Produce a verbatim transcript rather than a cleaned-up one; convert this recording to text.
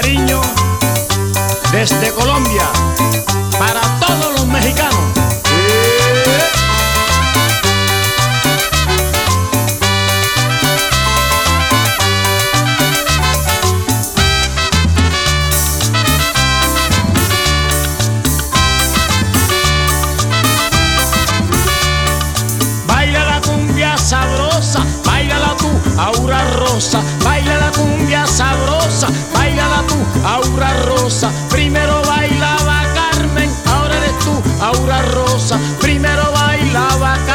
cariño desde Colombia para todos los mexicanos. ¡Eh! Baila la cumbia sabrosa, bailala tú, Aura Rosa. Baila la cumbia sabrosa, bailala tú, Aura Rosa. Primero bailaba Carmen, ahora eres tú, Aura Rosa. Primero bailaba Carmen.